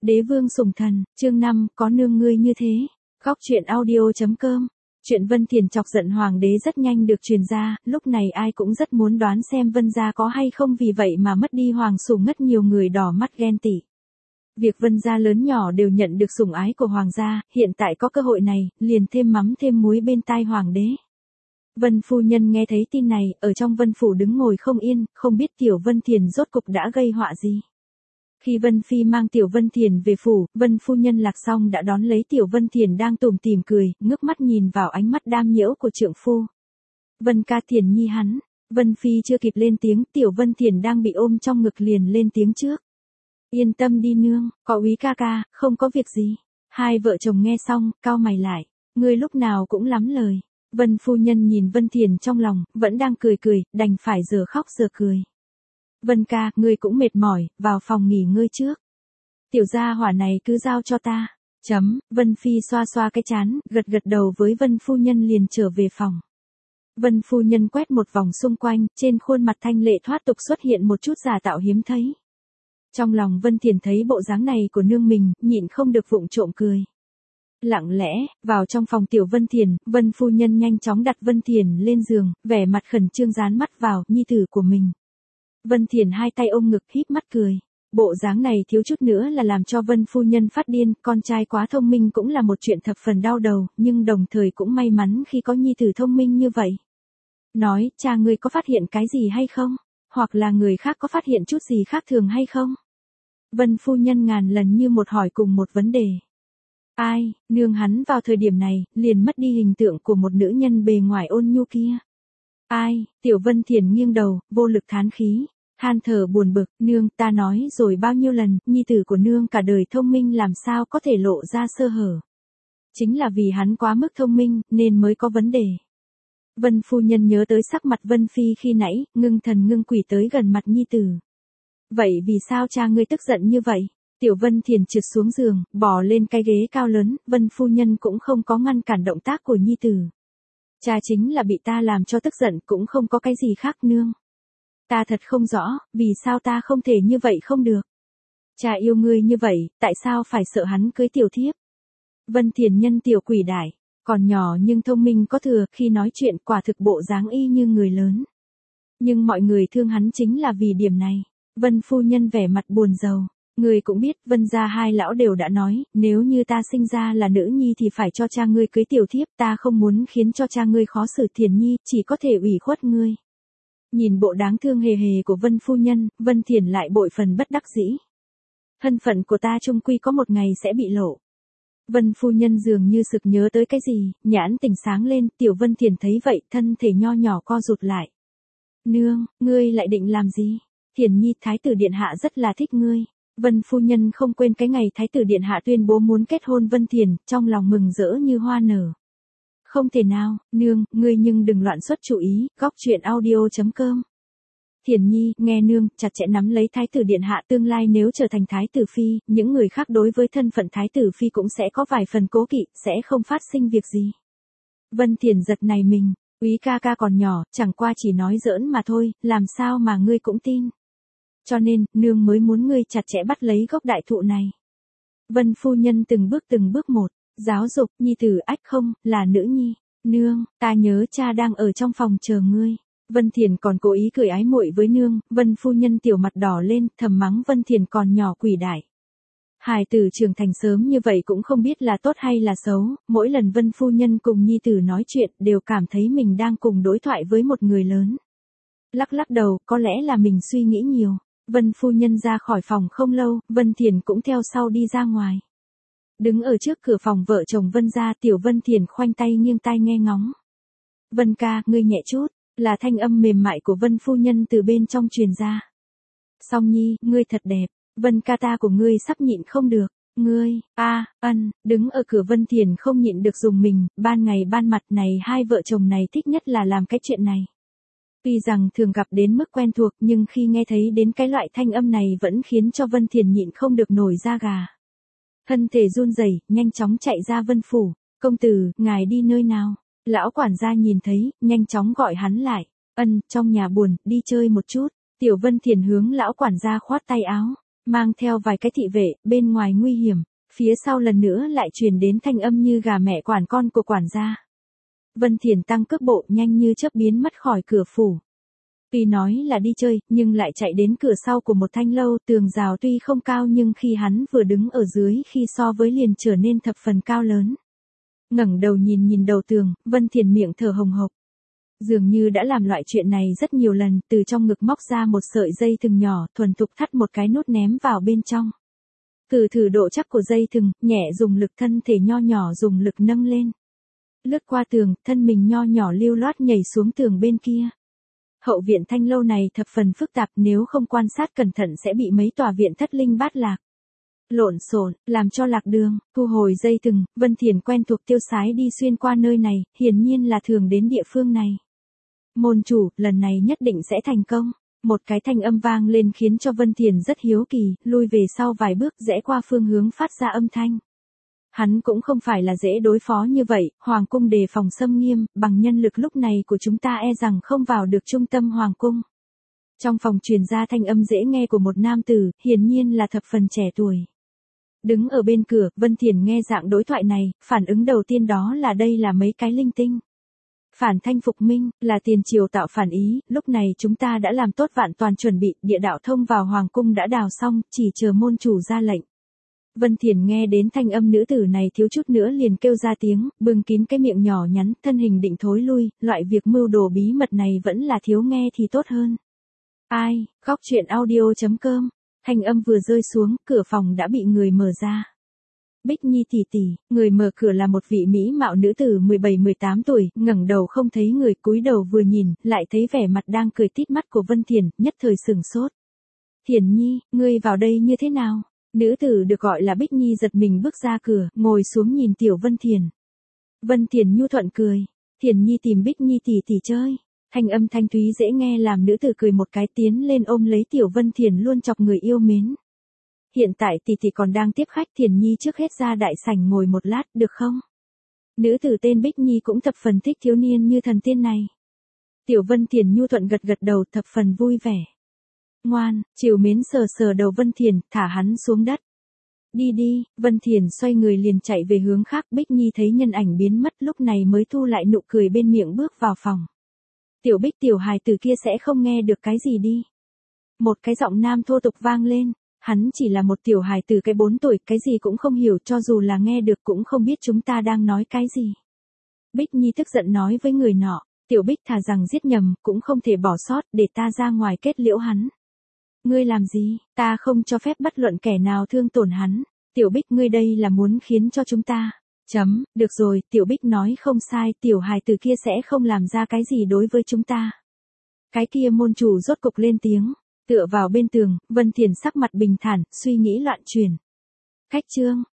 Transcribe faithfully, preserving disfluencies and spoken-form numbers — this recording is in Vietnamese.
Đế vương sủng thần, chương năm, có nương ngươi như thế. Góc truyện audio chấm com. Chuyện Vân Thiền chọc giận hoàng đế rất nhanh được truyền ra, lúc này ai cũng rất muốn đoán xem Vân gia có hay không vì vậy mà mất đi hoàng sủng, ngất nhiều người đỏ mắt ghen tị. Việc Vân gia lớn nhỏ đều nhận được sủng ái của hoàng gia, hiện tại có cơ hội này, liền thêm mắm thêm muối bên tai hoàng đế. Vân phu nhân nghe thấy tin này, ở trong Vân phủ đứng ngồi không yên, không biết tiểu Vân Thiền rốt cục đã gây họa gì. Khi Vân Phi mang tiểu Vân Thiền về phủ, Vân phu nhân Lạc Song đã đón lấy tiểu Vân Thiền đang tủm tỉm cười, ngước mắt nhìn vào ánh mắt đam nhiễu của trượng phu. Vân ca Thiền nhi hắn, Vân Phi chưa kịp lên tiếng, tiểu Vân Thiền đang bị ôm trong ngực liền lên tiếng trước. Yên tâm đi nương, có úy ca ca, không có việc gì. Hai vợ chồng nghe xong, cau mày lại, ngươi lúc nào cũng lắm lời. Vân phu nhân nhìn Vân Thiền trong lòng, vẫn đang cười cười, đành phải giờ khóc giờ cười. Vân ca, ngươi cũng mệt mỏi, vào phòng nghỉ ngơi trước. Tiểu gia hỏa này cứ giao cho ta. Chấm, Vân Phi xoa xoa cái trán, gật gật đầu với Vân phu nhân liền trở về phòng. Vân phu nhân quét một vòng xung quanh, trên khuôn mặt thanh lệ thoát tục xuất hiện một chút giả tạo hiếm thấy. Trong lòng Vân Thiền thấy bộ dáng này của nương mình, nhịn không được vụng trộm cười. Lặng lẽ, vào trong phòng tiểu Vân Thiền, Vân phu nhân nhanh chóng đặt Vân Thiền lên giường, vẻ mặt khẩn trương dán mắt vào nhi tử của mình. Vân Thiền hai tay ôm ngực híp mắt cười. Bộ dáng này thiếu chút nữa là làm cho Vân phu nhân phát điên, con trai quá thông minh cũng là một chuyện thập phần đau đầu, nhưng đồng thời cũng may mắn khi có nhi tử thông minh như vậy. Nói, cha ngươi có phát hiện cái gì hay không? Hoặc là người khác có phát hiện chút gì khác thường hay không? Vân phu nhân ngàn lần như một hỏi cùng một vấn đề. Ai, nương hắn vào thời điểm này, liền mất đi hình tượng của một nữ nhân bề ngoài ôn nhu kia. Ai, tiểu Vân Thiền nghiêng đầu, vô lực thán khí, than thở buồn bực, nương, ta nói rồi bao nhiêu lần, nhi tử của nương cả đời thông minh làm sao có thể lộ ra sơ hở. Chính là vì hắn quá mức thông minh, nên mới có vấn đề. Vân phu nhân nhớ tới sắc mặt Vân Phi khi nãy, ngưng thần ngưng quỷ tới gần mặt nhi tử. Vậy vì sao cha ngươi tức giận như vậy? Tiểu Vân Thiền trượt xuống giường, bò lên cái ghế cao lớn, Vân phu nhân cũng không có ngăn cản động tác của nhi tử. Cha chính là bị ta làm cho tức giận, cũng không có cái gì khác nương. Ta thật không rõ, vì sao ta không thể như vậy không được. Cha yêu ngươi như vậy, tại sao phải sợ hắn cưới tiểu thiếp? Vân Thiền nhân tiểu quỷ đại, còn nhỏ nhưng thông minh có thừa, khi nói chuyện quả thực bộ dáng y như người lớn. Nhưng mọi người thương hắn chính là vì điểm này. Vân phu nhân vẻ mặt buồn rầu. Người cũng biết, Vân gia hai lão đều đã nói, nếu như ta sinh ra là nữ nhi thì phải cho cha ngươi cưới tiểu thiếp, ta không muốn khiến cho cha ngươi khó xử. Thiền nhi, chỉ có thể ủy khuất ngươi. Nhìn bộ đáng thương hề hề của Vân phu nhân, Vân Thiền lại bội phần bất đắc dĩ. Thân phận của ta chung quy có một ngày sẽ bị lộ. Vân phu nhân dường như sực nhớ tới cái gì, nhãn tỉnh sáng lên, tiểu Vân Thiền thấy vậy, thân thể nho nhỏ co rụt lại. Nương, ngươi lại định làm gì? Thiền nhi, thái tử điện hạ rất là thích ngươi. Vân phu nhân không quên cái ngày thái tử điện hạ tuyên bố muốn kết hôn Vân Thiền, trong lòng mừng rỡ như hoa nở. Không thể nào, nương, ngươi nhưng đừng loạn xuất chủ ý, góc truyện audio chấm com. Thiền nhi, nghe nương, chặt chẽ nắm lấy thái tử điện hạ, tương lai nếu trở thành thái tử phi, những người khác đối với thân phận thái tử phi cũng sẽ có vài phần cố kỵ, sẽ không phát sinh việc gì. Vân Thiền giật này mình, úy ca ca còn nhỏ, chẳng qua chỉ nói giỡn mà thôi, làm sao mà ngươi cũng tin. Cho nên, nương mới muốn ngươi chặt chẽ bắt lấy gốc đại thụ này. Vân phu nhân từng bước từng bước một, giáo dục, nhi tử ách không, là nữ nhi. Nương, ta nhớ cha đang ở trong phòng chờ ngươi. Vân Thiền còn cố ý cười ái muội với nương, Vân phu nhân tiểu mặt đỏ lên, thầm mắng Vân Thiền còn nhỏ quỷ đại. Hài tử trưởng thành sớm như vậy cũng không biết là tốt hay là xấu, mỗi lần Vân phu nhân cùng nhi tử nói chuyện đều cảm thấy mình đang cùng đối thoại với một người lớn. Lắc lắc đầu, có lẽ là mình suy nghĩ nhiều. Vân phu nhân ra khỏi phòng không lâu, Vân Thiền cũng theo sau đi ra ngoài. Đứng ở trước cửa phòng vợ chồng Vân gia, tiểu Vân Thiền khoanh tay nghiêng tai nghe ngóng. Vân ca, ngươi nhẹ chút, là thanh âm mềm mại của Vân phu nhân từ bên trong truyền ra. Song nhi, ngươi thật đẹp, Vân ca ta của ngươi sắp nhịn không được. Ngươi, a, ân, đứng ở cửa Vân Thiền không nhịn được dùng mình, ban ngày ban mặt này hai vợ chồng này thích nhất là làm cái chuyện này. Tuy rằng thường gặp đến mức quen thuộc nhưng khi nghe thấy đến cái loại thanh âm này vẫn khiến cho Vân Thiền nhịn không được nổi da gà. Thân thể run rẩy, nhanh chóng chạy ra Vân phủ. Công tử, ngài đi nơi nào? Lão quản gia nhìn thấy, nhanh chóng gọi hắn lại. Ân, trong nhà buồn, đi chơi một chút. Tiểu Vân Thiền hướng lão quản gia khoát tay áo. Mang theo vài cái thị vệ, bên ngoài nguy hiểm, phía sau lần nữa lại truyền đến thanh âm như gà mẹ quản con của quản gia. Vân Thiền tăng cước bộ nhanh như chớp biến mất khỏi cửa phủ. Tuy nói là đi chơi, nhưng lại chạy đến cửa sau của một thanh lâu, tường rào tuy không cao nhưng khi hắn vừa đứng ở dưới khi so với liền trở nên thập phần cao lớn. Ngẩng đầu nhìn nhìn đầu tường, Vân Thiền miệng thở hồng hộc. Dường như đã làm loại chuyện này rất nhiều lần, từ trong ngực móc ra một sợi dây thừng nhỏ, thuần thục thắt một cái nút ném vào bên trong. Thử thử độ chắc của dây thừng, nhẹ dùng lực thân thể nho nhỏ dùng lực nâng lên. Lướt qua tường, thân mình nho nhỏ lưu loát nhảy xuống tường bên kia. Hậu viện thanh lâu này thập phần phức tạp, nếu không quan sát cẩn thận sẽ bị mấy tòa viện thất linh bát lạc. Lộn xộn, làm cho lạc đường, thu hồi dây thừng, Vân Thiền quen thuộc tiêu sái đi xuyên qua nơi này, hiển nhiên là thường đến địa phương này. Môn chủ, lần này nhất định sẽ thành công. Một cái thanh âm vang lên khiến cho Vân Thiền rất hiếu kỳ, lui về sau vài bước rẽ qua phương hướng phát ra âm thanh. Hắn cũng không phải là dễ đối phó như vậy, Hoàng cung đề phòng xâm nghiêm, bằng nhân lực lúc này của chúng ta e rằng không vào được trung tâm Hoàng cung. Trong phòng truyền ra thanh âm dễ nghe của một nam tử, hiển nhiên là thập phần trẻ tuổi. Đứng ở bên cửa, Vân Thiền nghe dạng đối thoại này, phản ứng đầu tiên đó là đây là mấy cái linh tinh. Phản thanh phục minh, là tiền triều tạo phản ý, lúc này chúng ta đã làm tốt vạn toàn chuẩn bị, địa đạo thông vào Hoàng cung đã đào xong, chỉ chờ môn chủ ra lệnh. Vân Thiền nghe đến thanh âm nữ tử này thiếu chút nữa liền kêu ra tiếng, bưng kín cái miệng nhỏ nhắn, thân hình định thối lui, loại việc mưu đồ bí mật này vẫn là thiếu nghe thì tốt hơn. Ai, khóc chuyện audio chấm com, thanh âm vừa rơi xuống, cửa phòng đã bị người mở ra. Bích Nhi tỷ tỷ, người mở cửa là một vị mỹ mạo nữ tử mười bảy mười tám tuổi, ngẩng đầu không thấy người, cúi đầu vừa nhìn, lại thấy vẻ mặt đang cười tít mắt của Vân Thiền, nhất thời sửng sốt. Thiền Nhi, ngươi vào đây như thế nào? Nữ tử được gọi là Bích Nhi giật mình bước ra cửa, ngồi xuống nhìn tiểu Vân Thiền. Vân Thiền nhu thuận cười, Thiền Nhi tìm Bích Nhi tỷ tỷ chơi. Thanh âm thanh thúy dễ nghe làm nữ tử cười một cái tiến lên ôm lấy tiểu Vân Thiền luôn chọc người yêu mến. Hiện tại tỷ tỷ còn đang tiếp khách, Thiền Nhi trước hết ra đại sảnh ngồi một lát, được không? Nữ tử tên Bích Nhi cũng thập phần thích thiếu niên như thần tiên này. Tiểu Vân Thiền nhu thuận gật gật đầu thập phần vui vẻ. Ngoan, trìu mến sờ sờ đầu Vân Thiền, thả hắn xuống đất. Đi đi, Vân Thiền xoay người liền chạy về hướng khác, Bích Nhi thấy nhân ảnh biến mất lúc này mới thu lại nụ cười bên miệng bước vào phòng. Tiểu Bích tiểu hài tử kia sẽ không nghe được cái gì đi. Một cái giọng nam thô tục vang lên, hắn chỉ là một tiểu hài tử cái bốn tuổi, cái gì cũng không hiểu, cho dù là nghe được cũng không biết chúng ta đang nói cái gì. Bích Nhi tức giận nói với người nọ, Tiểu Bích thà rằng giết nhầm, cũng không thể bỏ sót, để ta ra ngoài kết liễu hắn. Ngươi làm gì, ta không cho phép bất luận kẻ nào thương tổn hắn. Tiểu Bích ngươi đây là muốn khiến cho chúng ta. Chấm, được rồi, Tiểu Bích nói không sai, tiểu hài tử kia sẽ không làm ra cái gì đối với chúng ta. Cái kia môn chủ rốt cục lên tiếng, tựa vào bên tường, Vân Thiền sắc mặt bình thản, suy nghĩ loạn chuyển. Cách chương,